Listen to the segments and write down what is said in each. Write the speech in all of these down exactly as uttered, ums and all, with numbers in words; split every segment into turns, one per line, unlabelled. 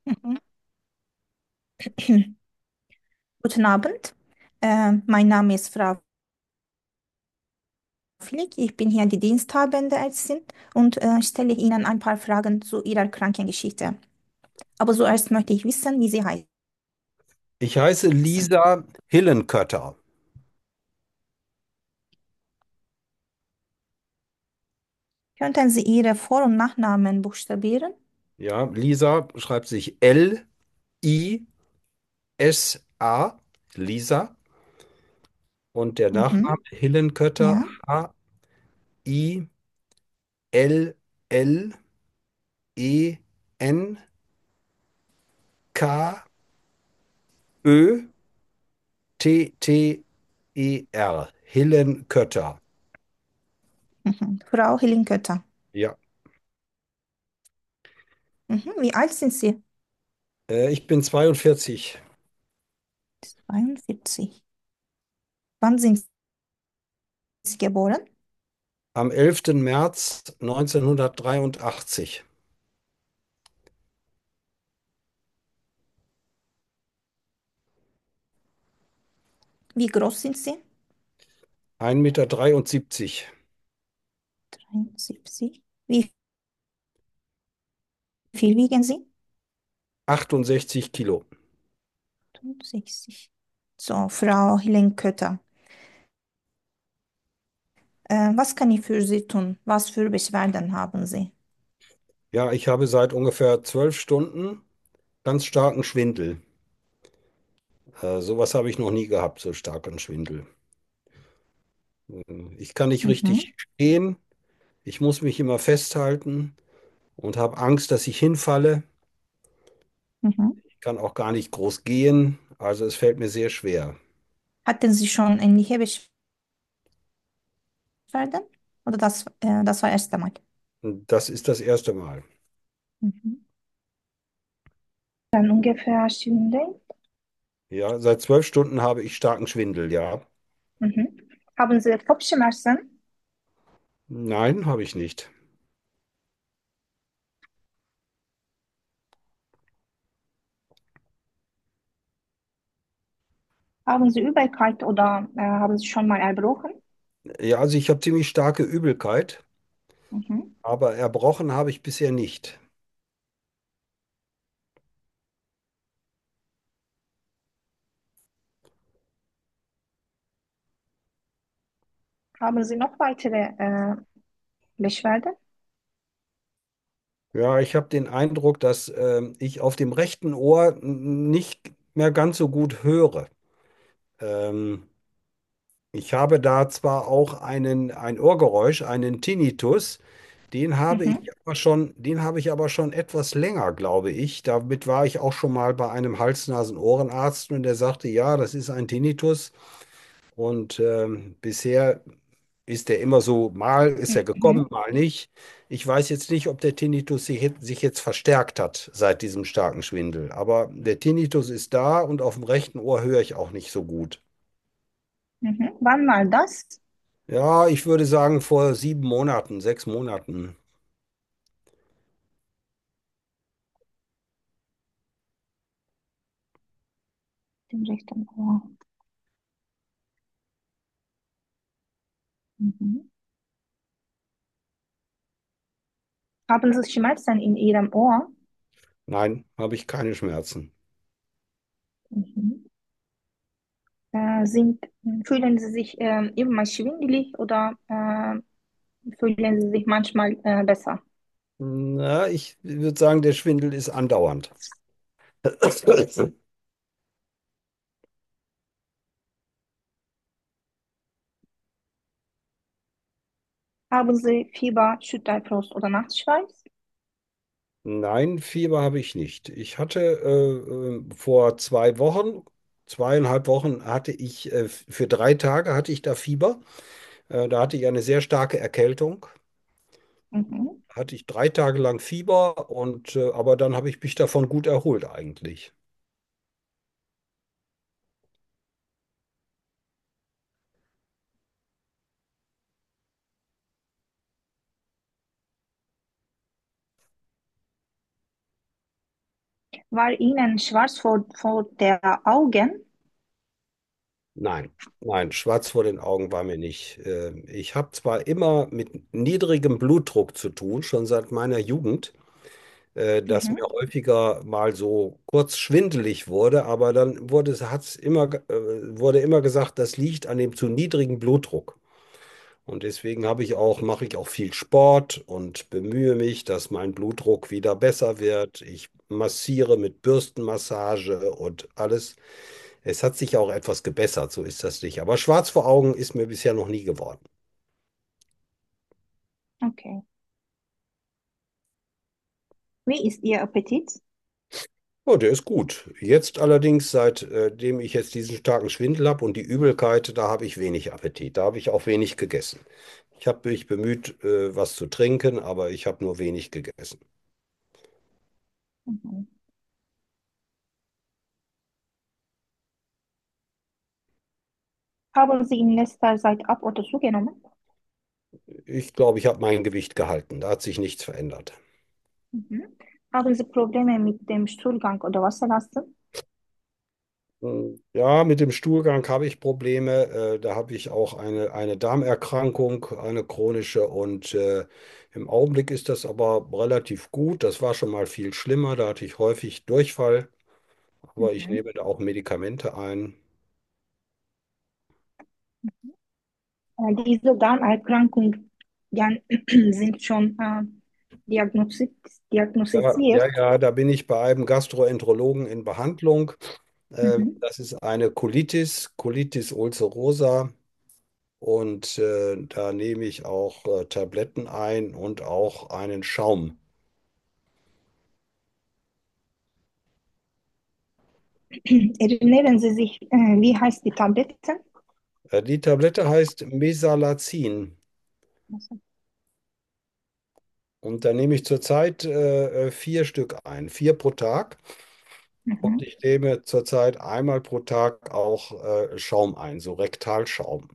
Mhm. Guten Abend. Äh, mein Name ist Frau Flick. Ich bin hier die diensthabende Ärztin und äh, stelle Ihnen ein paar Fragen zu Ihrer Krankengeschichte. Aber zuerst möchte ich wissen, wie Sie heißen.
Ich heiße Lisa Hillenkötter.
Könnten Sie Ihre Vor- und Nachnamen buchstabieren?
Ja, Lisa schreibt sich L I S A, Lisa. Und der Nachname
Mhm.
Hillenkötter,
Ja.
H-I-L-L-E-N-K-Ö-T-T-E-R. Hillenkötter.
Mhm. Frau Hillenkötter.
Ja,
Mhm. Wie alt sind Sie?
äh, ich bin zweiundvierzig.
zweiundvierzig. Wann sind Sie geboren?
Am elften März neunzehnhundertdreiundachtzig.
Wie groß sind Sie?
ein Meter dreiundsiebzig.
dreiundsiebzig. Wie viel wiegen Sie?
achtundsechzig Kilo.
achtundsechzig. So, Frau Hillenkötter. Äh, was kann ich für Sie tun? Was für Beschwerden haben Sie?
Ja, ich habe seit ungefähr zwölf Stunden ganz starken Schwindel. Äh, sowas habe ich noch nie gehabt, so starken Schwindel. Äh, Ich kann nicht
Mhm,
richtig stehen. Ich muss mich immer festhalten und habe Angst, dass ich hinfalle.
mhm.
Ich kann auch gar nicht groß gehen. Also es fällt mir sehr schwer.
Hatten Sie schon ähnliche Beschwerden? Oder das, äh, das war erst einmal?
Und das ist das erste Mal.
Mhm. Dann ungefähr Stunde.
Ja, seit zwölf Stunden habe ich starken Schwindel, ja.
Mhm. Haben Sie Kopfschmerzen?
Nein, habe ich nicht.
Haben Sie Übelkeit oder äh, haben Sie schon mal erbrochen?
Ja, also ich habe ziemlich starke Übelkeit,
Mhm.
aber erbrochen habe ich bisher nicht.
Haben Sie noch weitere äh, Beschwerden?
Ja, ich habe den Eindruck, dass ähm, ich auf dem rechten Ohr n- nicht mehr ganz so gut höre. Ähm, Ich habe da zwar auch einen, ein Ohrgeräusch, einen Tinnitus, den habe ich
Mhm.
aber schon, den habe ich aber schon etwas länger, glaube ich. Damit war ich auch schon mal bei einem Hals-Nasen-Ohrenarzt und der sagte, ja, das ist ein Tinnitus. Und ähm, bisher ist der immer so, mal ist er gekommen,
Mhm.
mal nicht. Ich weiß jetzt nicht, ob der Tinnitus sich, jetzt- sich jetzt verstärkt hat seit diesem starken Schwindel. Aber der Tinnitus ist da und auf dem rechten Ohr höre ich auch nicht so gut.
Mhm. Wann war das?
Ja, ich würde sagen vor sieben Monaten, sechs Monaten.
Dem rechten Ohr. Mhm. Haben Sie Schmerzen in Ihrem Ohr?
Nein, habe ich keine Schmerzen.
Mhm. Äh, sind, fühlen Sie sich ähm, immer schwindelig oder äh, fühlen Sie sich manchmal äh, besser?
Na, ich würde sagen, der Schwindel ist andauernd.
Haben Sie Fieber, Schüttelfrost oder Nachtschweiß?
Nein, Fieber habe ich nicht. Ich hatte äh, äh, vor zwei Wochen, zweieinhalb Wochen hatte ich, äh, für drei Tage hatte ich da Fieber. Äh, da hatte ich eine sehr starke Erkältung.
Mhm.
Hatte ich drei Tage lang Fieber und äh, aber dann habe ich mich davon gut erholt eigentlich.
War Ihnen schwarz vor, vor der Augen?
Nein, nein, schwarz vor den Augen war mir nicht. Ähm, Ich habe zwar immer mit niedrigem Blutdruck zu tun, schon seit meiner Jugend, äh, dass mir
Mhm.
häufiger mal so kurz schwindelig wurde, aber dann wurde es, hat's immer, ge- äh, wurde immer gesagt, das liegt an dem zu niedrigen Blutdruck. Und deswegen habe ich auch, mache ich auch viel Sport und bemühe mich, dass mein Blutdruck wieder besser wird. Ich massiere mit Bürstenmassage und alles. Es hat sich auch etwas gebessert, so ist das nicht. Aber schwarz vor Augen ist mir bisher noch nie geworden.
Okay. Wie ist Ihr Appetit?
Oh, der ist gut. Jetzt allerdings, seitdem ich jetzt diesen starken Schwindel habe und die Übelkeit, da habe ich wenig Appetit. Da habe ich auch wenig gegessen. Ich habe mich bemüht, äh, was zu trinken, aber ich habe nur wenig gegessen.
Mhm. Haben Sie in letzter Zeit ab oder zugenommen?
Ich glaube, ich habe mein Gewicht gehalten. Da hat sich nichts verändert.
Mhm. Haben Sie Probleme mit dem Stuhlgang oder Wasserlassen?
Hm, Ja, mit dem Stuhlgang habe ich Probleme. Äh, da habe ich auch eine, eine Darmerkrankung, eine chronische. Und äh, im Augenblick ist das aber relativ gut. Das war schon mal viel schlimmer. Da hatte ich häufig Durchfall. Aber ich
Mhm.
nehme da auch Medikamente ein.
Äh, diese Darmerkrankungen ja, sind schon äh, diagnostiz
Ja, ja,
diagnostiziert.
ja, da bin ich bei einem Gastroenterologen in Behandlung. Äh,
Mhm.
das ist eine Colitis, Colitis ulcerosa. Und äh, da nehme ich auch äh, Tabletten ein und auch einen Schaum.
Erinnern Sie sich, äh, wie heißt die Tablette?
Äh, die Tablette heißt Mesalazin.
Also,
Und da nehme ich zurzeit äh, äh, vier Stück ein, vier pro Tag. Und
mhm.
ich nehme zurzeit einmal pro Tag auch äh, Schaum ein, so Rektalschaum.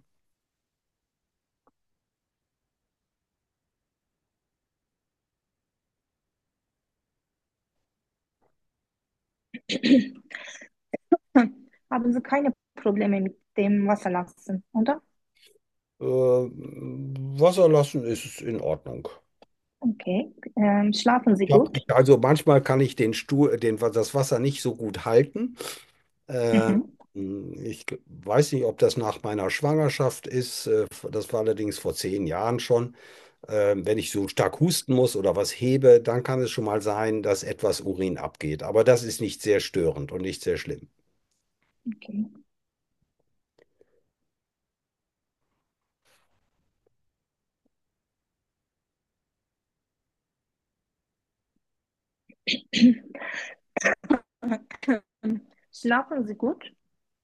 Haben Sie keine Probleme mit dem Wasserlassen, oder?
Äh, Wasser lassen ist in Ordnung.
Okay. Ähm, schlafen Sie
Ich hab,
gut?
also manchmal kann ich den Stuhl, den, das Wasser nicht so gut halten. Äh,
Mhm.
Ich weiß nicht, ob das nach meiner Schwangerschaft ist. Äh, Das war allerdings vor zehn Jahren schon. Äh, Wenn ich so stark husten muss oder was hebe, dann kann es schon mal sein, dass etwas Urin abgeht. Aber das ist nicht sehr störend und nicht sehr schlimm.
Okay. Schlafen Sie gut?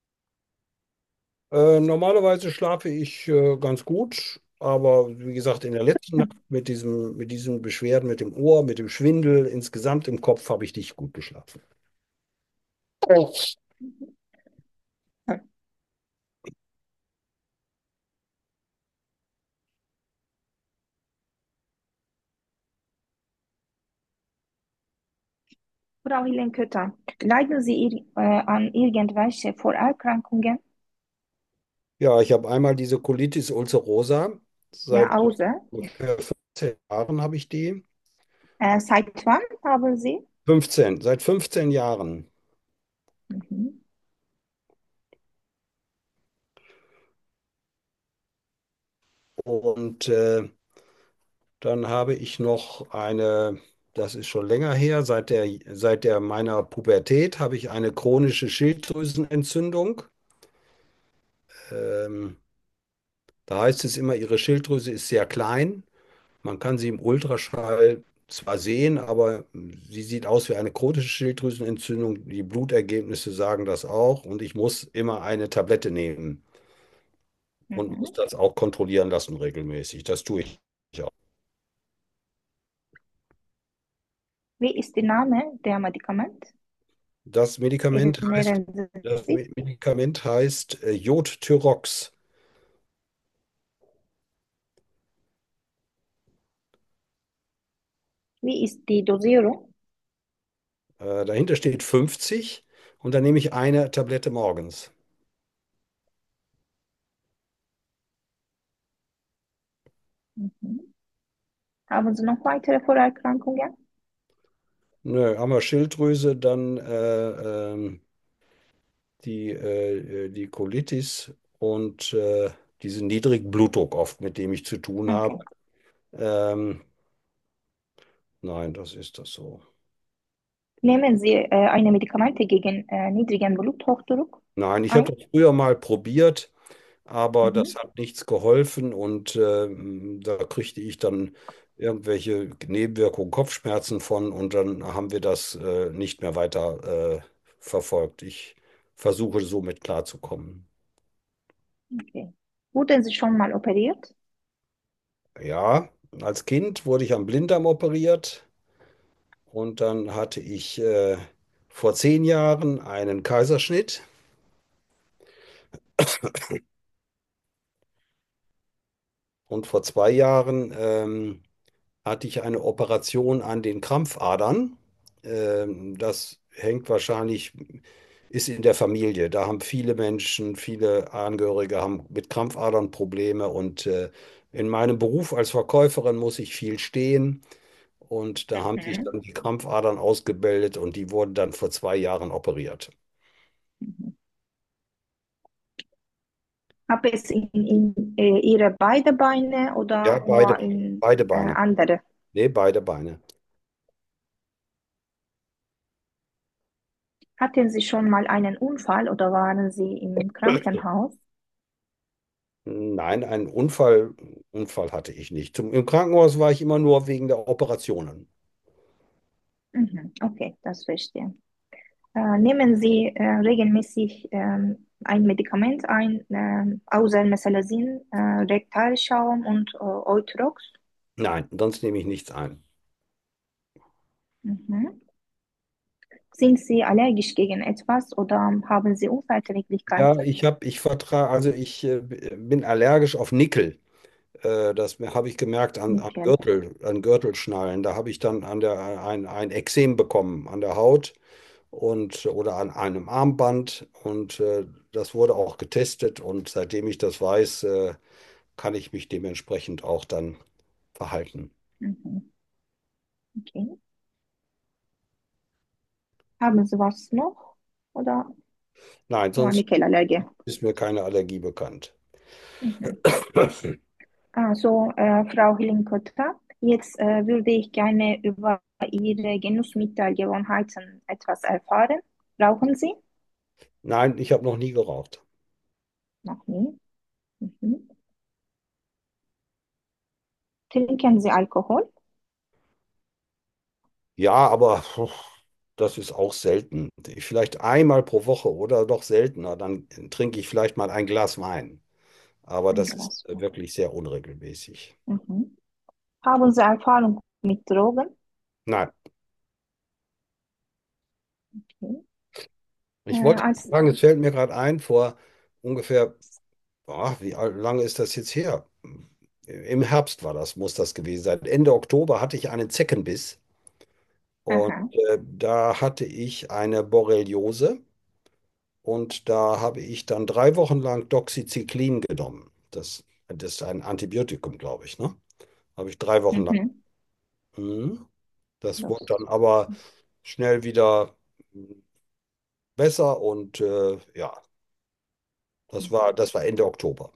Äh, normalerweise schlafe ich äh, ganz gut, aber wie gesagt, in der letzten Nacht mit diesem, mit diesen Beschwerden mit dem Ohr, mit dem Schwindel, insgesamt im Kopf habe ich nicht gut geschlafen.
Frau Hillenkötter, leiden Sie ir äh, an irgendwelche Vorerkrankungen?
Ja, ich habe einmal diese Colitis ulcerosa.
Ja,
Seit
außer.
ungefähr fünfzehn Jahren habe ich die.
Äh, seit wann haben Sie?
fünfzehn, seit fünfzehn Jahren.
Mhm.
Und äh, dann habe ich noch eine, das ist schon länger her, seit der, seit der meiner Pubertät habe ich eine chronische Schilddrüsenentzündung. Ähm, Da heißt es immer, ihre Schilddrüse ist sehr klein. Man kann sie im Ultraschall zwar sehen, aber sie sieht aus wie eine chronische Schilddrüsenentzündung. Die Blutergebnisse sagen das auch. Und ich muss immer eine Tablette nehmen und muss
Mhm.
das auch kontrollieren lassen regelmäßig. Das tue ich auch.
Wie ist der Name der Medikament?
Das Medikament heißt,
Erinnern Sie
das
sich?
Me- Medikament heißt äh, Jodthyrox.
Wie ist die Dosierung?
Äh, dahinter steht fünfzig und dann nehme ich eine Tablette morgens.
Mhm. Haben Sie noch weitere Vorerkrankungen?
Nö, haben wir Schilddrüse, dann äh, ähm, die, äh, äh, die Colitis und äh, diesen niedrigen Blutdruck oft, mit dem ich zu tun habe.
Okay.
Ähm, nein, das ist das so.
Nehmen Sie äh, eine Medikamente gegen äh, niedrigen Bluthochdruck
Nein, ich
ein?
habe das früher mal probiert, aber das
Mhm.
hat nichts geholfen und ähm, da kriegte ich dann irgendwelche Nebenwirkungen, Kopfschmerzen von und dann haben wir das äh, nicht mehr weiter äh, verfolgt. Ich versuche somit klarzukommen.
Okay. Wurden Sie schon mal operiert?
Ja, als Kind wurde ich am Blinddarm operiert und dann hatte ich äh, vor zehn Jahren einen Kaiserschnitt und vor zwei Jahren ähm, hatte ich eine Operation an den Krampfadern. Ähm, das hängt wahrscheinlich, ist in der Familie. Da haben viele Menschen, viele Angehörige haben mit Krampfadern Probleme und äh, in meinem Beruf als Verkäuferin muss ich viel stehen. Und da haben sich
Mhm.
dann die Krampfadern ausgebildet und die wurden dann vor zwei Jahren operiert.
Mhm. Gab es in, in äh, Ihre beide Beine
Ja,
oder
beide,
nur in
beide
äh,
Beine.
andere?
Nee, beide Beine.
Hatten Sie schon mal einen Unfall oder waren Sie im Krankenhaus?
Nein, einen Unfall, Unfall hatte ich nicht. Zum, im Krankenhaus war ich immer nur wegen der Operationen.
Mhm. Okay, das verstehe. Äh, nehmen Sie äh, regelmäßig ähm, ein Medikament ein, ähm, außer Mesalazin, äh, Rektalschaum und äh, Eutrox?
Nein, sonst nehme ich nichts ein.
Mhm. Sind Sie allergisch gegen etwas oder haben Sie
Ja,
Unverträglichkeiten?
ich habe, ich vertrage, also ich äh, bin allergisch auf Nickel. Äh, das habe ich gemerkt an, an
Nickel.
Gürtel, an Gürtelschnallen. Da habe ich dann an der, ein, ein Ekzem bekommen an der Haut und oder an einem Armband. Und äh, das wurde auch getestet. Und seitdem ich das weiß, äh, kann ich mich dementsprechend auch dann verhalten.
Mhm. Okay. Haben Sie was noch? Oder
Nein,
nur
sonst
Nickelallergie?
ist mir keine Allergie bekannt.
Mhm. Also, äh, Frau Hillenkotter, jetzt äh, würde ich gerne über Ihre Genussmittelgewohnheiten etwas erfahren. Rauchen Sie?
Nein, ich habe noch nie geraucht.
Noch nie. Mhm. Trinken Sie Alkohol?
Ja, aber puh, das ist auch selten. Vielleicht einmal pro Woche oder doch seltener. Dann trinke ich vielleicht mal ein Glas Wein. Aber
Ein
das ist
Glas.
äh, wirklich sehr unregelmäßig.
Mhm. Haben Sie Erfahrung mit Drogen?
Nein,
Okay.
ich
Äh,
wollte
als,
sagen, es fällt mir gerade ein, vor ungefähr, ah, wie al- lange ist das jetzt her? Im Herbst war das, muss das gewesen sein. Ende Oktober hatte ich einen Zeckenbiss und
aha,
äh, da hatte ich eine Borreliose. Und da habe ich dann drei Wochen lang Doxycyclin genommen. Das, das ist ein Antibiotikum, glaube ich, ne? Habe ich drei Wochen lang.
mhm.
Mhm. Das wurde
Das,
dann aber schnell wieder besser und äh, ja, das war, das war Ende Oktober.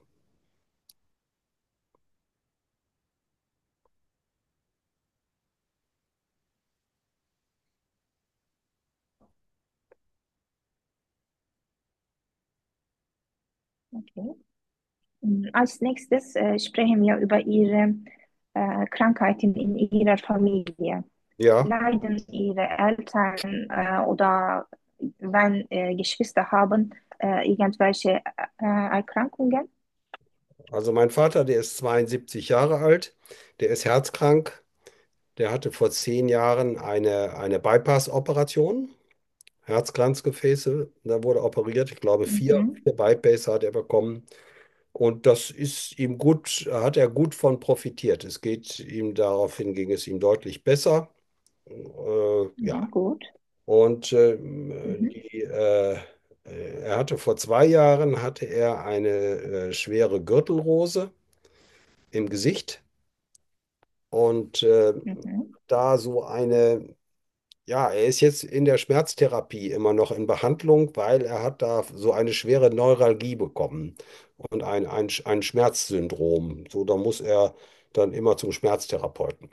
okay. Mm, Als nächstes äh, sprechen wir über Ihre äh, Krankheiten in Ihrer Familie.
Ja,
Leiden Ihre Eltern äh, oder wenn äh, Geschwister haben äh, irgendwelche äh, Erkrankungen?
also mein Vater, der ist zweiundsiebzig Jahre alt, der ist herzkrank, der hatte vor zehn Jahren eine, eine Bypass-Operation, Herzkranzgefäße, da wurde operiert, ich glaube vier,
Mhm.
vier Bypass hat er bekommen. Und das ist ihm gut, hat er gut von profitiert. Es geht ihm, daraufhin ging es ihm deutlich besser. Äh, ja,
Mhm, gut.
Und äh,
Mhm.
die, äh, äh, er hatte vor zwei Jahren hatte er eine äh, schwere Gürtelrose im Gesicht und äh,
Mhm.
da so eine, ja, er ist jetzt in der Schmerztherapie immer noch in Behandlung, weil er hat da so eine schwere Neuralgie bekommen und ein, ein, ein Schmerzsyndrom. So, da muss er dann immer zum Schmerztherapeuten.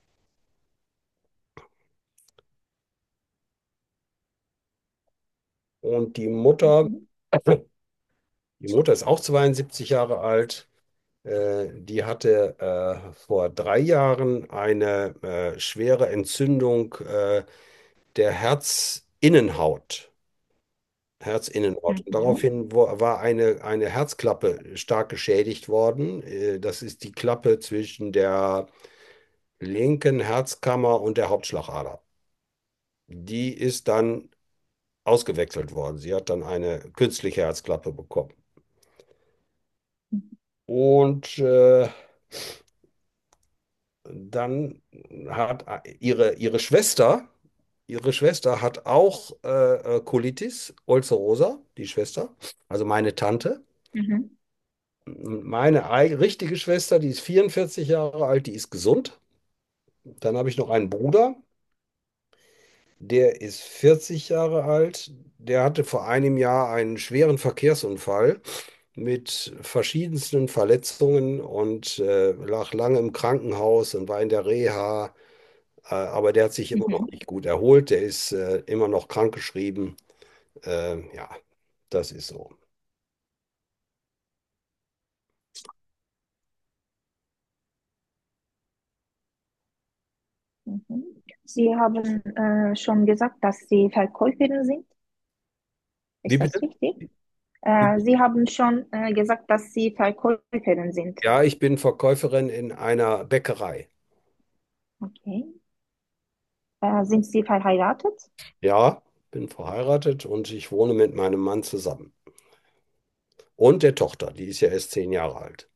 Und die Mutter,
Mhm.
die Mutter ist auch zweiundsiebzig Jahre alt. Äh, die hatte äh, vor drei Jahren eine äh, schwere Entzündung äh, der Herzinnenhaut. Herzinnenhaut. Und
Mhm.
daraufhin wo- war eine, eine Herzklappe stark geschädigt worden. Äh, Das ist die Klappe zwischen der linken Herzkammer und der Hauptschlagader. Die ist dann ausgewechselt worden. Sie hat dann eine künstliche Herzklappe bekommen. Und äh, dann hat ihre, ihre Schwester, ihre Schwester hat auch äh, äh, Colitis ulcerosa, die Schwester, also meine Tante.
Mhm.
Meine ei- richtige Schwester, die ist vierundvierzig Jahre alt, die ist gesund. Dann habe ich noch einen Bruder, der ist vierzig Jahre alt. Der hatte vor einem Jahr einen schweren Verkehrsunfall mit verschiedensten Verletzungen und äh, lag lange im Krankenhaus und war in der Reha. Äh, aber der hat sich immer noch
Mhm.
nicht gut erholt. Der ist äh, immer noch krankgeschrieben. Äh, ja, das ist so.
Mhm. Sie haben äh, schon gesagt, dass Sie Verkäuferin sind.
Wie
Ist
bitte?
das richtig? Äh, Sie haben schon äh, gesagt, dass Sie Verkäuferin sind.
Ja, ich bin Verkäuferin in einer Bäckerei.
Okay. Äh, sind Sie verheiratet?
Ja, bin verheiratet und ich wohne mit meinem Mann zusammen. Und der Tochter, die ist ja erst zehn Jahre alt.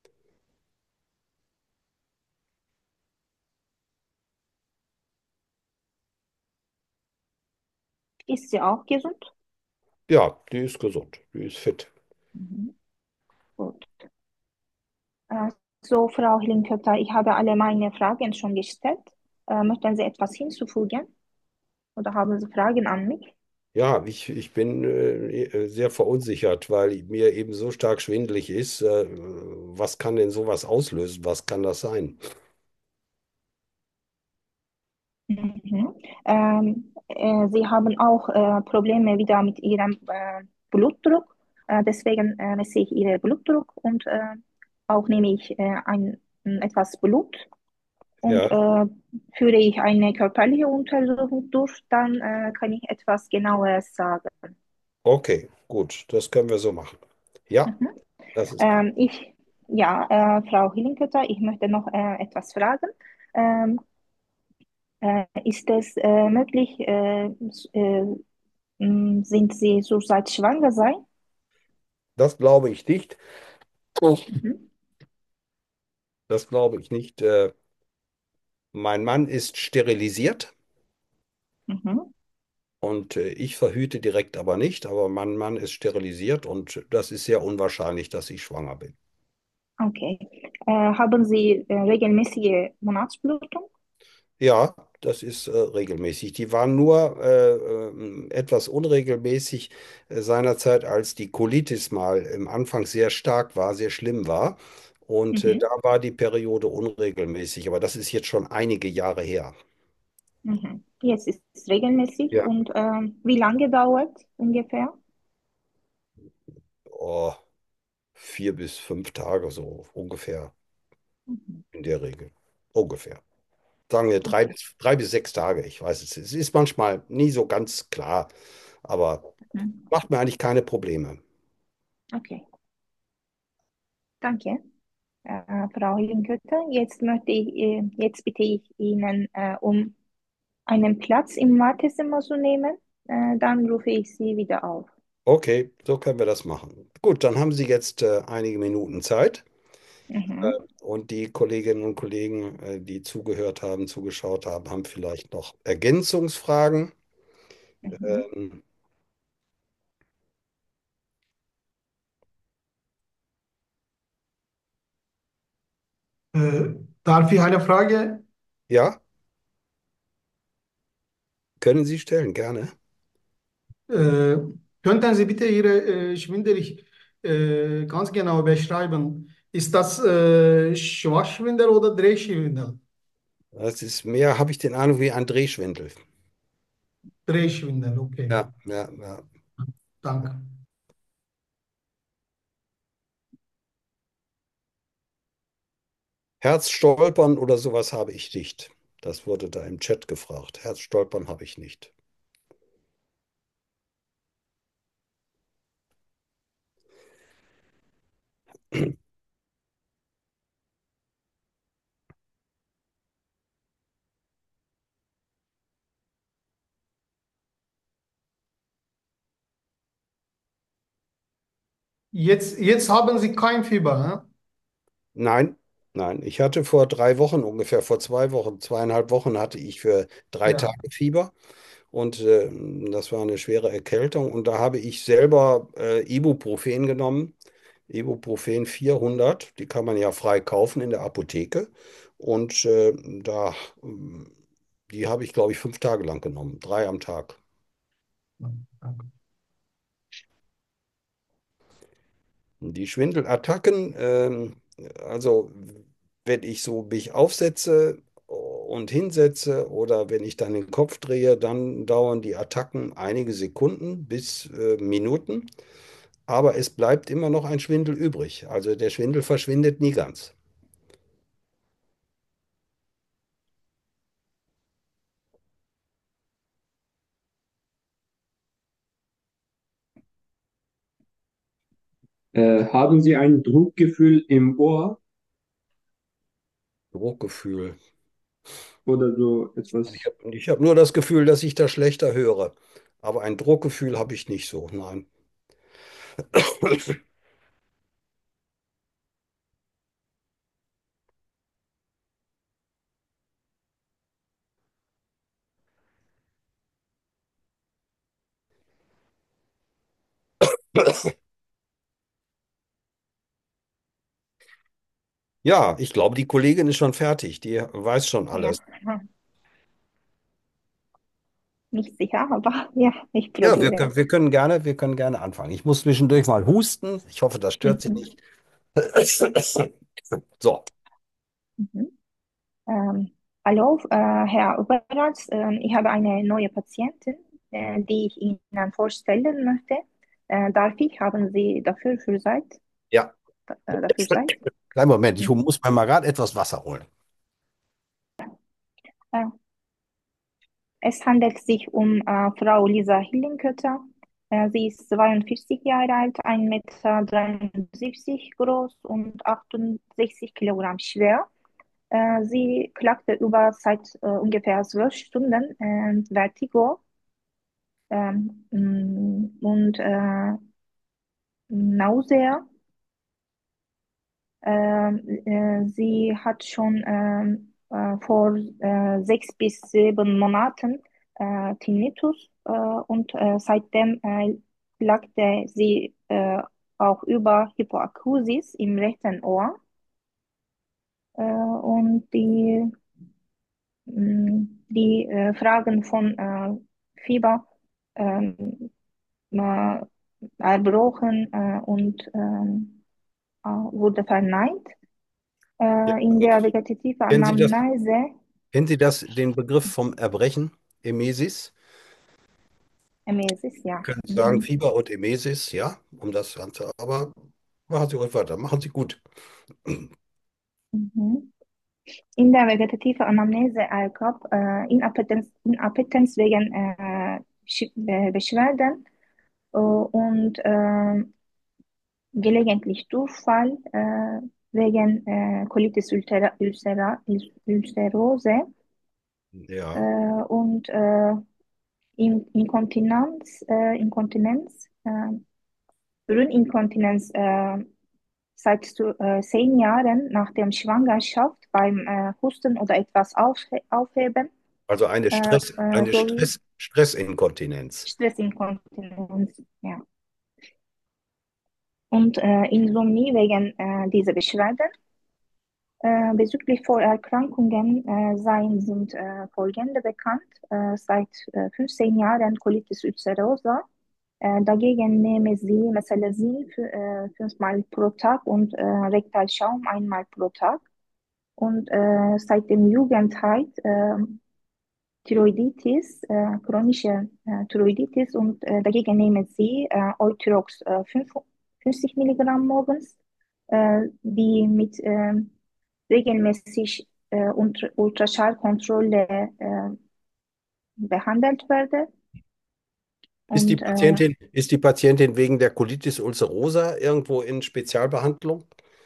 Ist sie auch gesund?
Ja, die ist gesund, die ist fit.
Mhm. Gut. Äh, so, Frau Hillenkötter, ich habe alle meine Fragen schon gestellt. Äh, möchten Sie etwas hinzufügen oder haben Sie Fragen an mich?
Ja, ich, ich bin äh, sehr verunsichert, weil mir eben so stark schwindelig ist. Äh, was kann denn sowas auslösen? Was kann das sein?
Mhm. Ähm, äh, Sie haben auch äh, Probleme wieder mit Ihrem äh, Blutdruck. Äh, deswegen äh, messe ich Ihren Blutdruck und äh, auch nehme ich äh, ein, etwas Blut und
Ja,
äh, führe ich eine körperliche Untersuchung durch, dann äh, kann ich etwas genaueres sagen.
okay, gut, das können wir so machen. Ja,
Mhm.
das ist gut.
Ähm, ich, ja, äh, Frau Hillenkötter, ich möchte noch äh, etwas fragen. Ähm, äh, ist es äh, möglich, äh, s- äh, m, sind Sie zurzeit schwanger sein?
Das glaube ich nicht.
Mhm.
Das glaube ich nicht. Äh, mein Mann ist sterilisiert.
Mhm.
Und äh, ich verhüte direkt aber nicht, aber mein Mann ist sterilisiert und das ist sehr unwahrscheinlich, dass ich schwanger bin.
Okay. Äh, haben Sie äh, regelmäßige Monatsblutung?
Ja, das ist äh, regelmäßig. Die waren nur äh, ähm, etwas unregelmäßig äh, seinerzeit, als die Colitis mal im Anfang sehr stark war, sehr schlimm war. Und äh, da
Mhm.
war die Periode unregelmäßig, aber das ist jetzt schon einige Jahre her.
Mhm. Jetzt ist es regelmäßig
Ja,
und ähm, wie lange dauert ungefähr?
oh, vier bis fünf Tage so ungefähr
Mhm.
in der Regel. Ungefähr. Sagen wir drei
Okay.
bis, drei bis sechs Tage. Ich weiß es. Es ist manchmal nie so ganz klar, aber
Mhm.
macht mir eigentlich keine Probleme.
Okay. Danke. Äh, Frau Hillenkötter, jetzt möchte ich, äh, jetzt bitte ich Ihnen äh, um einen Platz im Wartezimmer zu nehmen. Äh, dann rufe ich Sie wieder auf.
Okay, so können wir das machen. Gut, dann haben Sie jetzt äh, einige Minuten Zeit.
Mhm.
Und die Kolleginnen und Kollegen, äh, die zugehört haben, zugeschaut haben, haben vielleicht noch Ergänzungsfragen.
Mhm.
Ähm,
Äh, darf ich eine Frage?
ja, können Sie stellen, gerne.
Äh, könnten Sie bitte Ihre äh, Schwindel äh, ganz genau beschreiben? Ist das äh, Schwachschwindel oder Drehschwindel?
Das ist mehr, habe ich den Eindruck, wie ein Drehschwindel.
Drehschwindel, okay.
Ja, ja, ja.
Danke.
Herzstolpern oder sowas habe ich nicht. Das wurde da im Chat gefragt. Herzstolpern habe ich nicht.
Jetzt, jetzt haben Sie kein Fieber, ne?
Nein, nein. Ich hatte vor drei Wochen, ungefähr vor zwei Wochen, zweieinhalb Wochen hatte ich für drei
Ja.
Tage Fieber. Und äh, das war eine schwere Erkältung. Und da habe ich selber äh, Ibuprofen genommen. Ibuprofen vierhundert, die kann man ja frei kaufen in der Apotheke. Und äh, da, ähm, die habe ich, glaube ich, fünf Tage lang genommen. Drei am Tag.
Danke.
Die Schwindelattacken, ähm, also wenn ich so mich aufsetze und hinsetze oder wenn ich dann den Kopf drehe, dann dauern die Attacken einige Sekunden bis äh, Minuten. Aber es bleibt immer noch ein Schwindel übrig. Also der Schwindel verschwindet nie ganz.
Äh, haben Sie ein Druckgefühl im Ohr
Druckgefühl.
oder so
Ich
etwas?
habe ich hab nur das Gefühl, dass ich da schlechter höre. Aber ein Druckgefühl habe ich nicht so. Nein. Ja, ich glaube, die Kollegin ist schon fertig. Die weiß schon
Ja,
alles.
hm, nicht sicher, aber ja, ich
Ja, wir
probiere.
können, wir können gerne, wir können gerne anfangen. Ich muss zwischendurch mal husten. Ich hoffe, das stört Sie
Mhm.
nicht. So,
Mhm. Ähm, Hallo, äh, Herr Oberarzt, ähm, ich habe eine neue Patientin, äh, die ich Ihnen vorstellen möchte. Äh, darf ich? Haben Sie dafür für Zeit?
ja.
Äh, dafür Zeit?
Kleinen Moment, ich
Mhm.
muss mir mal gerade etwas Wasser holen.
Äh, Es handelt sich um äh, Frau Lisa Hillenkötter. Äh, sie ist zweiundvierzig Jahre alt, ein Meter dreiundsiebzig groß und achtundsechzig Kilogramm schwer. Äh, sie klagte über seit äh, ungefähr zwölf Stunden äh, Vertigo ähm, mh, und äh, Nausea. Ähm, äh, sie hat schon ähm, äh, vor äh, sechs bis sieben Monaten äh, Tinnitus äh, und äh, seitdem äh, klagte sie äh, auch über Hypoakusis im rechten Ohr. Äh, und die mh, die äh, Fragen von äh, Fieber ähm, äh, erbrochen äh, und ähm, äh, wurde verneint.
Ja,
Äh, in der vegetative
kennen Sie das,
Anamnese,
kennen Sie das, den Begriff vom Erbrechen, Emesis?
Emesis, ja.
Können Sie sagen
Mhm.
Fieber und Emesis, ja, um das Ganze. Aber machen Sie ruhig weiter, machen Sie gut.
Mhm. In der vegetative Anamnese ergab äh, Inappetenz, Inappetenz wegen äh, Sch- äh, Beschwerden äh, und äh, gelegentlich Durchfall äh, wegen äh, Colitis ulcera, ulcera, ulcerose äh,
Ja,
und äh, In Inkontinenz, äh, Inkontinenz, äh, Urinkontinenz äh, seit zu, äh, zehn Jahren nach der Schwangerschaft beim äh, Husten oder etwas aufhe aufheben
also eine
äh,
Stress,
äh,
eine
sowie
Stress, Stressinkontinenz.
Stressinkontinenz, ja. Und äh, Insomnie wegen äh, dieser Beschwerden. Äh, bezüglich Vorerkrankungen äh, seien sind äh, folgende bekannt. Äh, seit äh, fünfzehn Jahren Colitis ulcerosa. Äh, dagegen nehme sie Mesalazin für, äh, fünfmal pro Tag und äh, Rektalschaum einmal pro Tag. Und äh, seit dem Jugendheit äh, Thyroiditis, äh, chronische äh, Thyroiditis und äh, dagegen nehmen sie äh, Euthyrox äh, fünf, fünfzig Milligramm morgens, äh, die mit äh, regelmäßig äh, Ultra- Ultraschallkontrolle äh, behandelt werden.
Ist die
Und äh,
Patientin, ist die Patientin wegen der Colitis ulcerosa irgendwo in Spezialbehandlung?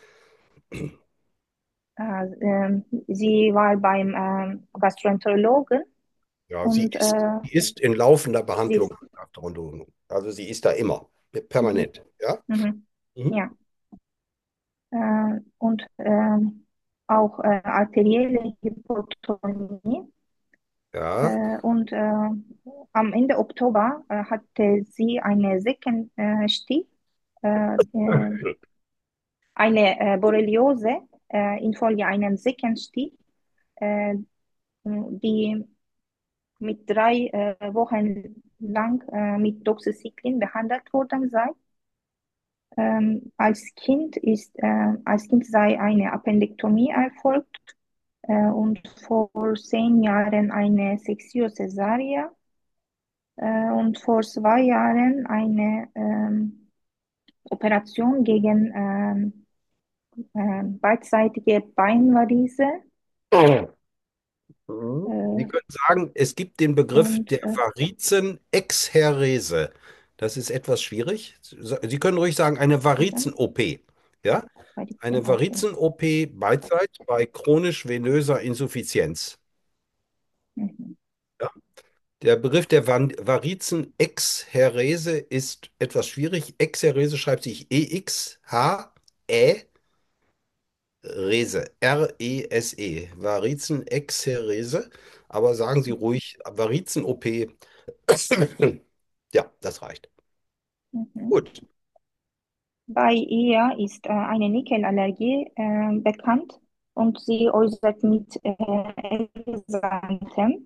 äh, ähm, sie war beim ähm, Gastroenterologen
Ja, sie
und
ist,
äh,
sie ist in laufender
sie
Behandlung.
ist,
Also sie ist da immer,
mhm,
permanent. Ja?
mhm,
Mhm.
ja, äh, und äh, auch äh, arterielle Hypotonie.
Ja.
Äh, und äh, am Ende Oktober äh, hatte sie eine Seckenstich, äh, äh, eine äh, Borreliose äh, infolge einem Seckenstich, äh, die mit drei äh, Wochen lang äh, mit Doxycyclin behandelt worden sei. Ähm, als Kind ist, äh, als Kind sei eine Appendektomie erfolgt äh, und vor zehn Jahren eine Sektio Caesaria äh, und vor zwei Jahren eine ähm, Operation gegen ähm, äh, beidseitige Beinvarise.
Mhm. Sie
Äh,
können sagen, es gibt den Begriff
und
der
äh,
Varizenexherese. Das ist etwas schwierig. Sie können ruhig sagen, eine
Bitte?
Varizen-O P. Ja? Eine
Varizen-O P.
Varizen-O P beidseitig bei chronisch-venöser Insuffizienz.
Mhm.
Ja? Der Begriff der Van- Varizenexherese ist etwas schwierig. Exherese schreibt sich E X H-E Rese, R E S E, Varizenexherese. Aber sagen Sie ruhig Varizen-O P. Ja, das reicht.
Mhm.
Gut.
Bei ihr ist äh, eine Nickelallergie äh, bekannt und sie äußert mit äh, Exanthem.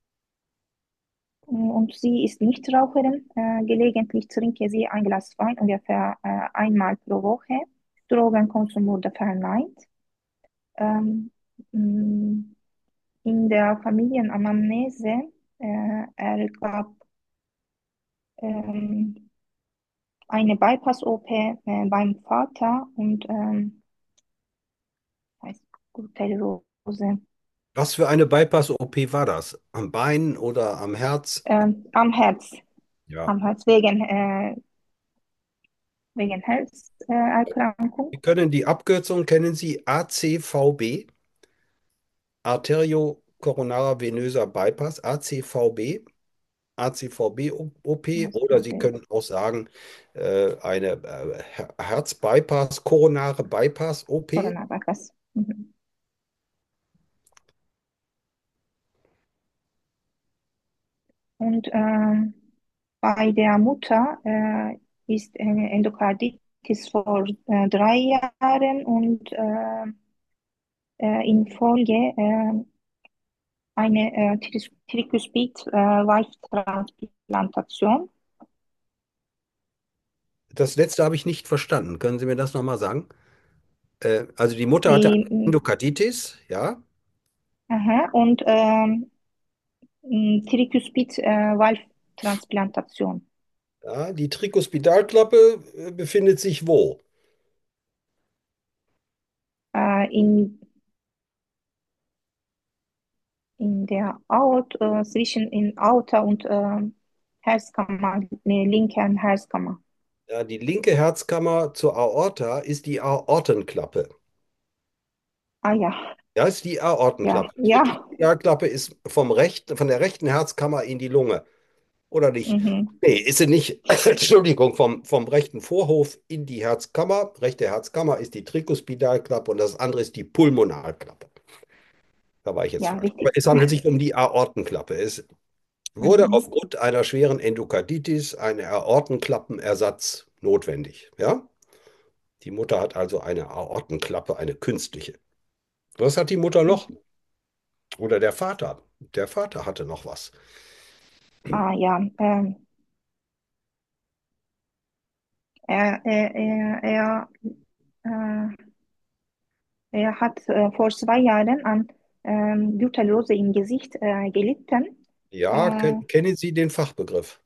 Und sie ist Nichtraucherin. Äh, gelegentlich trinke sie ein Glas Wein ungefähr äh, einmal pro Woche. Drogenkonsum wurde verneint. Ähm, mh, in der Familienanamnese äh, ergab ähm, eine Bypass-O P äh, beim Vater und ähm, heißt Gürtelrose.
Was für eine Bypass-O P war das? Am Bein oder am Herz?
Ähm, am Herz,
Ja.
am Herz wegen, äh, wegen Herzerkrankung.
Sie können die Abkürzung, kennen Sie A C V B, Arteriokoronarer venöser Bypass, A C V B, A C V B-O P, oder Sie
S V B,
können auch sagen, äh, eine äh, Her- Herzbypass, koronare Bypass-O P.
Corona-Bypass. Mhm. Und ähm, bei der Mutter äh, ist eine Endokarditis vor äh, drei Jahren und äh, äh, in Folge äh, eine äh, Tris- Tricuspid-Valve-Transplantation.
Das letzte habe ich nicht verstanden. Können Sie mir das nochmal sagen? Äh, also die Mutter hatte
Die,
eine
mh,
Endokarditis, ja.
aha, und ähm, mh, Tricuspid-Valve-Transplantation
Ja, die Trikospidalklappe äh, befindet sich wo?
äh, in, in der Aort, äh, zwischen in Aorta und äh, Herzkammer, nee, linken Herzkammer.
Ja, die linke Herzkammer zur Aorta ist die Aortenklappe.
Ah ja,
Ja, ist die
ja,
Aortenklappe. Die
ja.
Trikospidalklappe ist vom rechten, von der rechten Herzkammer in die Lunge. Oder nicht?
Mhm.
Nee, ist sie nicht. Entschuldigung, vom, vom rechten Vorhof in die Herzkammer. Rechte Herzkammer ist die Trikospidalklappe und das andere ist die Pulmonalklappe. Da war ich jetzt
Ja,
falsch. Aber
richtig.
es handelt sich um die Aortenklappe. Es wurde
Mhm.
aufgrund einer schweren Endokarditis ein Aortenklappenersatz notwendig. Ja? Die Mutter hat also eine Aortenklappe, eine künstliche. Was hat die Mutter noch? Oder der Vater? Der Vater hatte noch was.
Ah ja, ähm, er, er, er, er, äh, er hat äh, vor zwei Jahren an ähm, Gürtelrose im Gesicht äh, gelitten.
Ja,
Äh,
ken kennen Sie den Fachbegriff?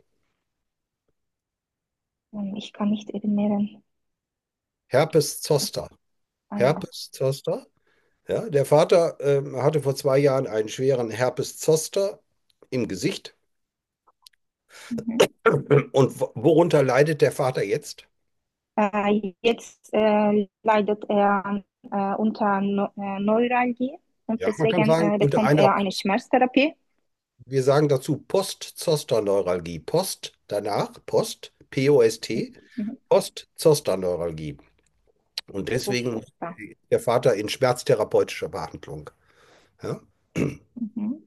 ich kann nicht erinnern.
Herpes zoster.
Ah ja.
Herpes zoster. Ja, der Vater ähm, hatte vor zwei Jahren einen schweren Herpes zoster im Gesicht.
Mhm.
Und wo- worunter leidet der Vater jetzt?
Äh, jetzt äh, leidet er äh, unter no äh, Neuralgie und
Ja, man kann
deswegen
sagen,
äh,
unter
bekommt
einer,
er eine Schmerztherapie.
wir sagen dazu Post-Zoster-Neuralgie. Post danach, Post, P O S T,
Mhm.
Post-Zoster-Neuralgie. Und deswegen ist
Prostata.
der Vater in schmerztherapeutischer Behandlung. Ja,
Mhm.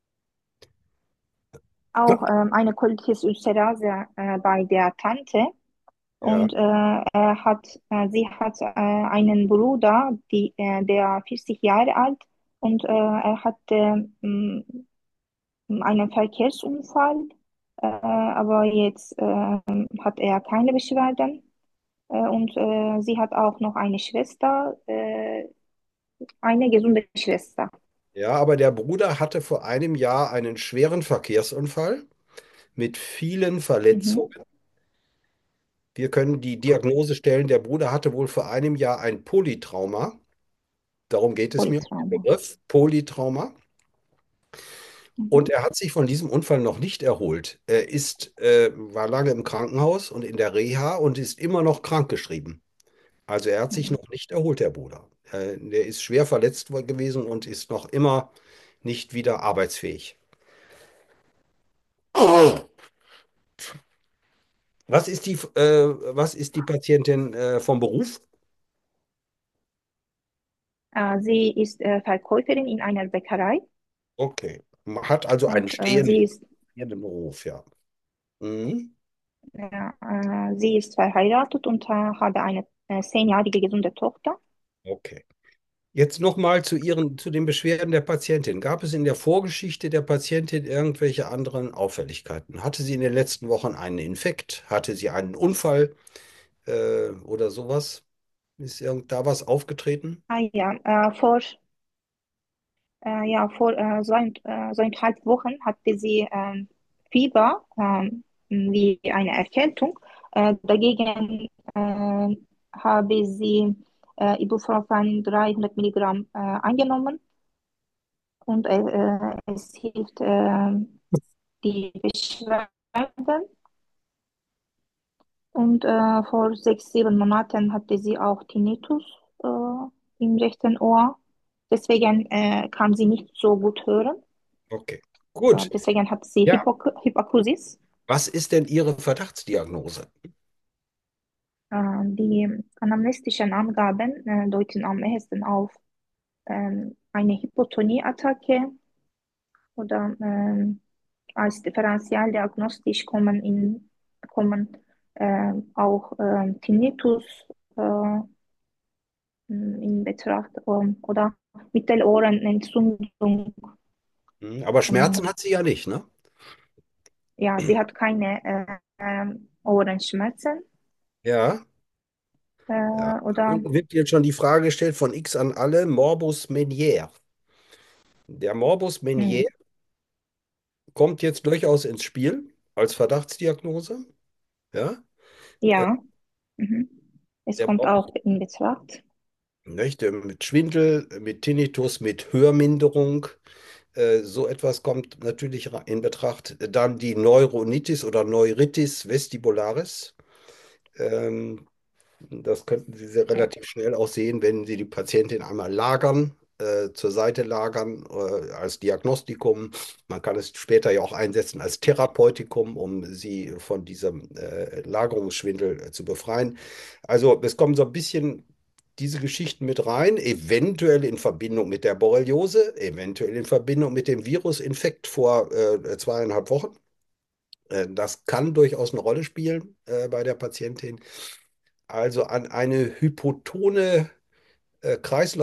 Auch ähm, eine Colitis ulcerosa äh, bei der Tante.
ja,
Und äh, er hat, äh, sie hat äh, einen Bruder, die, äh, der vierzig Jahre alt und äh, er hatte mh, einen Verkehrsunfall, äh, aber jetzt äh, hat er keine Beschwerden. Äh, und äh, sie hat auch noch eine Schwester, äh, eine gesunde Schwester.
ja, aber der Bruder hatte vor einem Jahr einen schweren Verkehrsunfall mit vielen
Mhm.
Verletzungen. Wir können die Diagnose stellen, der Bruder hatte wohl vor einem Jahr ein Polytrauma. Darum geht es mir um den
Polytrauma.
Begriff Polytrauma. Und
Mhm.
er hat sich von diesem Unfall noch nicht erholt. Er ist, äh, war lange im Krankenhaus und in der Reha und ist immer noch krankgeschrieben. Also er hat sich
Mhm.
noch nicht erholt, der Bruder. Äh, der ist schwer verletzt wo- gewesen und ist noch immer nicht wieder arbeitsfähig. Was ist die, äh, was ist die Patientin äh, vom Beruf?
Äh, sie ist äh, Verkäuferin in einer Bäckerei
Okay. Hat also einen
und äh, sie
stehenden,
ist
stehenden Beruf, ja. Mhm.
Ja, äh, sie ist verheiratet und äh, hat eine äh, zehnjährige gesunde Tochter.
Okay. Jetzt nochmal zu Ihren, zu den Beschwerden der Patientin. Gab es in der Vorgeschichte der Patientin irgendwelche anderen Auffälligkeiten? Hatte sie in den letzten Wochen einen Infekt? Hatte sie einen Unfall äh, oder sowas? Ist irgend da was aufgetreten?
Ah ja, äh, vor, äh, ja, vor äh, so ein, äh, zweieinhalb Wochen hatte sie ähm, Fieber, ähm, wie eine Erkältung. Äh, dagegen äh, habe sie äh, Ibuprofen dreihundert Milligramm äh, eingenommen und äh, äh, es hilft äh, die Beschwerden. Und äh, vor sechs, sieben Monaten hatte sie auch Tinnitus äh, im rechten Ohr. Deswegen äh, kann sie nicht so gut hören.
Okay.
Äh,
Gut.
deswegen hat sie
Ja.
Hypok Hypakusis.
Was ist denn Ihre Verdachtsdiagnose?
Äh, die anamnestischen Angaben äh, deuten am ehesten auf ähm, eine Hypotonieattacke oder ähm, als Differentialdiagnostisch kommen, in, kommen äh, auch ähm, Tinnitus äh, in Betracht ähm, oder Mittelohrenentzündung.
Hm, aber Schmerzen
Ähm,
hat sie ja nicht, ne?
ja, sie hat keine äh, ähm, Ohrenschmerzen
Ja. Ja.
äh, oder
Wird jetzt schon die Frage gestellt von X an alle, Morbus Meniere. Der Morbus Meniere
hm,
kommt jetzt durchaus ins Spiel als Verdachtsdiagnose. Ja. Äh,
ja, mhm. Es
der
kommt
Morbus
auch in Betracht.
möchte mit Schwindel, mit Tinnitus, mit Hörminderung. Äh, so etwas kommt natürlich ra- in Betracht. Dann die Neuronitis oder Neuritis vestibularis. Ähm, Das könnten Sie sehr
Ja,
relativ schnell auch sehen, wenn Sie die Patientin einmal lagern, äh, zur Seite lagern, äh, als Diagnostikum. Man kann es später ja auch einsetzen als Therapeutikum, um sie von diesem äh, Lagerungsschwindel äh, zu befreien. Also es kommen so ein bisschen diese Geschichten mit rein, eventuell in Verbindung mit der Borreliose, eventuell in Verbindung mit dem Virusinfekt vor äh, zweieinhalb Wochen. Äh, das kann durchaus eine Rolle spielen äh, bei der Patientin. Also an eine hypotone äh,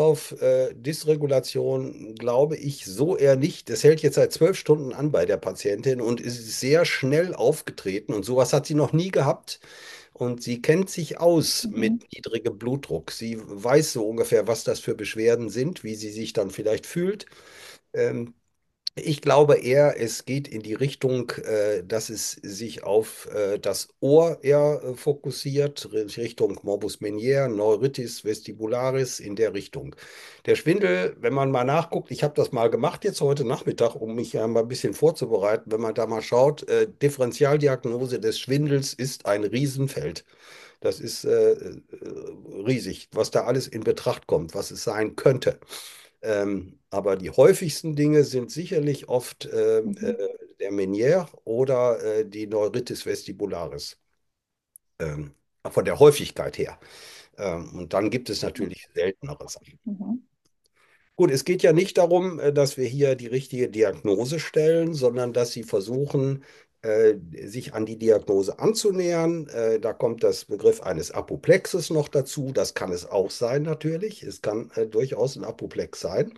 Kreislaufdysregulation glaube ich so eher nicht. Das hält jetzt seit zwölf Stunden an bei der Patientin und ist sehr schnell aufgetreten. Und sowas hat sie noch nie gehabt. Und sie kennt sich aus mit
Mhm.
niedrigem Blutdruck. Sie weiß so ungefähr, was das für Beschwerden sind, wie sie sich dann vielleicht fühlt. Ähm, Ich glaube eher, es geht in die Richtung, äh, dass es sich auf äh, das Ohr eher äh, fokussiert, Richtung Morbus Meniere, Neuritis vestibularis in der Richtung. Der Schwindel, wenn man mal nachguckt, ich habe das mal gemacht jetzt heute Nachmittag, um mich ja mal ein bisschen vorzubereiten, wenn man da mal schaut, äh, Differentialdiagnose des Schwindels ist ein Riesenfeld. Das ist äh, äh, riesig, was da alles in Betracht kommt, was es sein könnte. Ähm, aber die häufigsten Dinge sind sicherlich oft ähm, äh,
Mhm.
der Meniere oder äh, die Neuritis vestibularis, ähm, von der Häufigkeit her. Ähm, und dann gibt es natürlich seltenere Sachen.
Mhm.
Gut, es geht ja nicht darum, äh, dass wir hier die richtige Diagnose stellen, sondern dass Sie versuchen, äh, sich an die Diagnose anzunähern. Äh, Da kommt das Begriff eines Apoplexes noch dazu. Das kann es auch sein, natürlich. Es kann äh, durchaus ein Apoplex sein.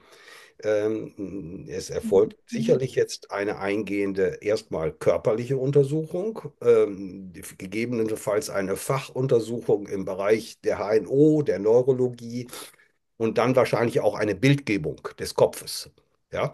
Ähm, Es erfolgt
Mhm.
sicherlich jetzt eine eingehende, erstmal körperliche Untersuchung, ähm, die- gegebenenfalls eine Fachuntersuchung im Bereich der H N O, der Neurologie und dann wahrscheinlich auch eine Bildgebung des Kopfes. Ja,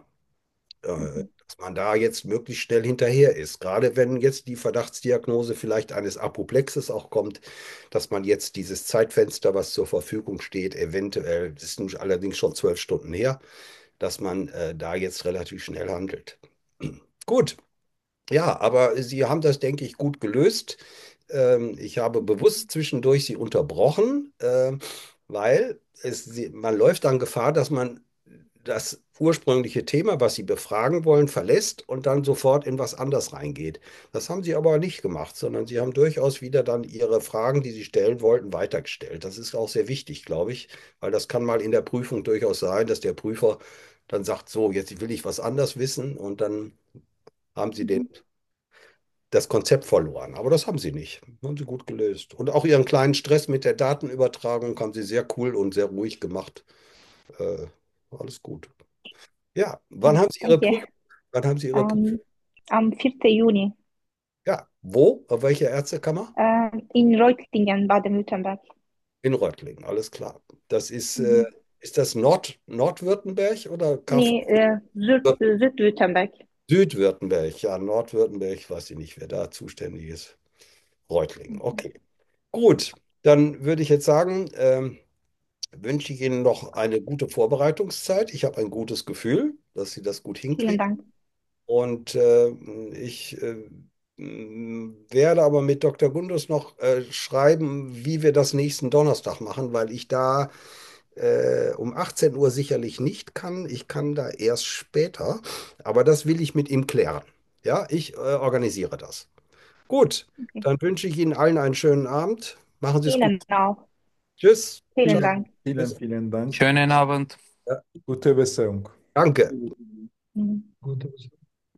äh,
Mhm.
dass man da jetzt möglichst schnell hinterher ist. Gerade wenn jetzt die Verdachtsdiagnose vielleicht eines Apoplexes auch kommt, dass man jetzt dieses Zeitfenster, was zur Verfügung steht, eventuell, das ist nun allerdings schon zwölf Stunden her, dass man äh, da jetzt relativ schnell handelt. Gut, ja, aber Sie haben das, denke ich, gut gelöst. Ähm, ich habe bewusst zwischendurch Sie unterbrochen, ähm, weil es, Sie, man läuft dann Gefahr, dass man das ursprüngliche Thema, was Sie befragen wollen, verlässt und dann sofort in was anderes reingeht. Das haben Sie aber nicht gemacht, sondern Sie haben durchaus wieder dann Ihre Fragen, die Sie stellen wollten, weitergestellt. Das ist auch sehr wichtig, glaube ich, weil das kann mal in der Prüfung durchaus sein, dass der Prüfer dann sagt, so, jetzt will ich was anderes wissen und dann haben Sie den
Mhm.
das Konzept verloren. Aber das haben sie nicht. Haben sie gut gelöst. Und auch ihren kleinen Stress mit der Datenübertragung haben sie sehr cool und sehr ruhig gemacht. Äh, alles gut. Ja, wann haben Sie Ihre
Danke.
Prüfung? Wann haben Sie Ihre Prüfung?
Ähm, am vierten Juni
Ja, wo? Auf welcher Ärztekammer?
äh, in Reutlingen, Baden-Württemberg.
In Reutlingen, alles klar. Das ist, äh,
Mhm.
ist das Nord Nordwürttemberg oder K V?
Nee, äh, Süd Südwürttemberg.
Südwürttemberg? Ja, Nordwürttemberg, weiß ich nicht, wer da zuständig ist. Reutlingen,
Mhm.
okay. Gut, dann würde ich jetzt sagen, ähm, wünsche ich Ihnen noch eine gute Vorbereitungszeit. Ich habe ein gutes Gefühl, dass Sie das gut
Vielen
hinkriegen.
Dank.
Und äh, ich äh, m, werde aber mit Doktor Gundus noch äh, schreiben, wie wir das nächsten Donnerstag machen, weil ich da äh, um achtzehn Uhr sicherlich nicht kann. Ich kann da erst später, aber das will ich mit ihm klären. Ja, ich äh, organisiere das. Gut,
Okay.
dann wünsche ich Ihnen allen einen schönen Abend. Machen Sie es gut.
Ihnen auch.
Tschüss.
Vielen
Ciao.
Vielen,
Dank.
vielen,
Tschüss.
vielen Dank.
Schönen Abend.
Ja,
Gute Besserung.
danke.
Mhm.
Gute.